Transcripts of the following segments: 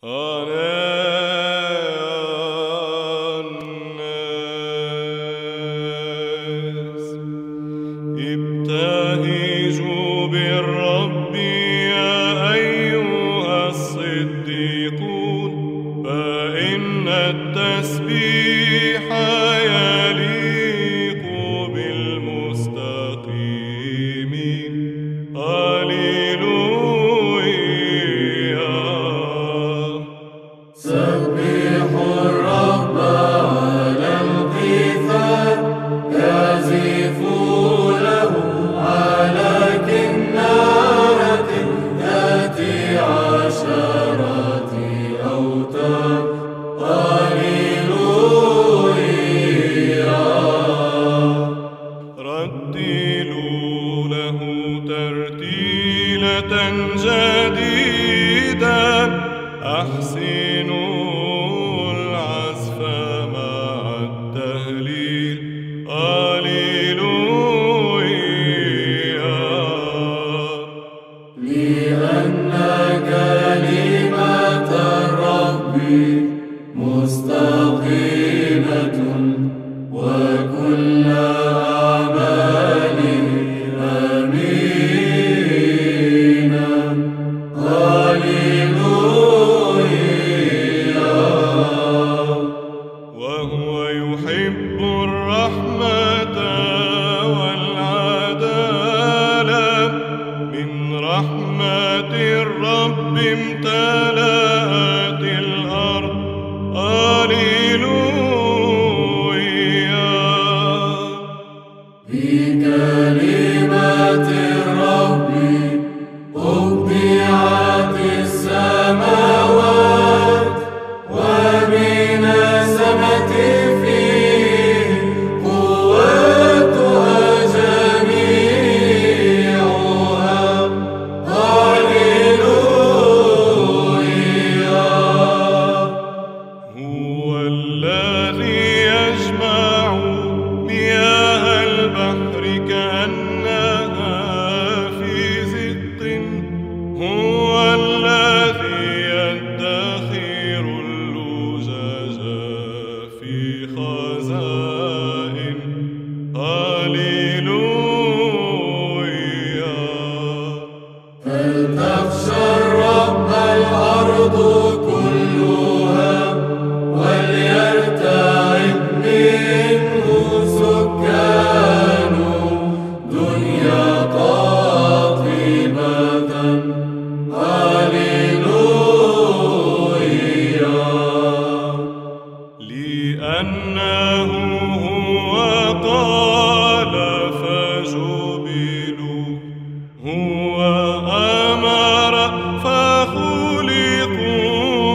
آناء الناس ابتهجوا بالرب يا أيها الصديقون، فإن التسبيح يليق بالمستقيمين. سبحوا الرب على القيثار، يعزفوا له على كنارة ذات عشرة أوتار. هللويا. ردلوا له ترتيلة جديدة، أحسنوا العزف مع التهليل. هللويا. لأن كلمة الرب مستقيمة، وكل أعماله أمينة. هللويا. وهو يحب الرحمة والعدالة، من رحمة الرب امتلأت الأرض. هللويا. بكلمة الرب أبدعت السماوات، وبنسمة فيه قوتها جميعها. هللويا. هو الذي يجمع مياه البحر كأنها في زق، هو الذي يدخر اللجج في خزائن. هللويا. فلتخشى الرب الأرض كلها، وليرتعد منه سكان دنيا قاطبة. هللويا. لأنه هو قال فجبلوا، هو أمر فخلقوا.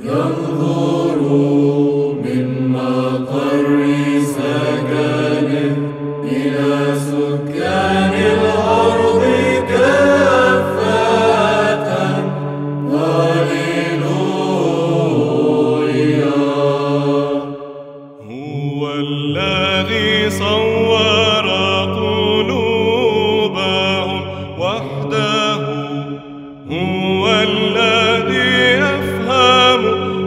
ينظر من مقر سكنه إلى سكان الأرض كافة. هللويا. هو الذي صور قلوبهم وحده، هو الذي يفهم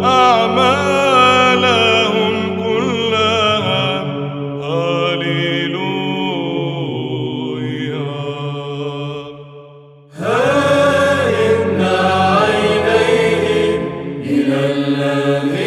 أعمالهم كلها. هللويا. ها إن عينيه إلى الذي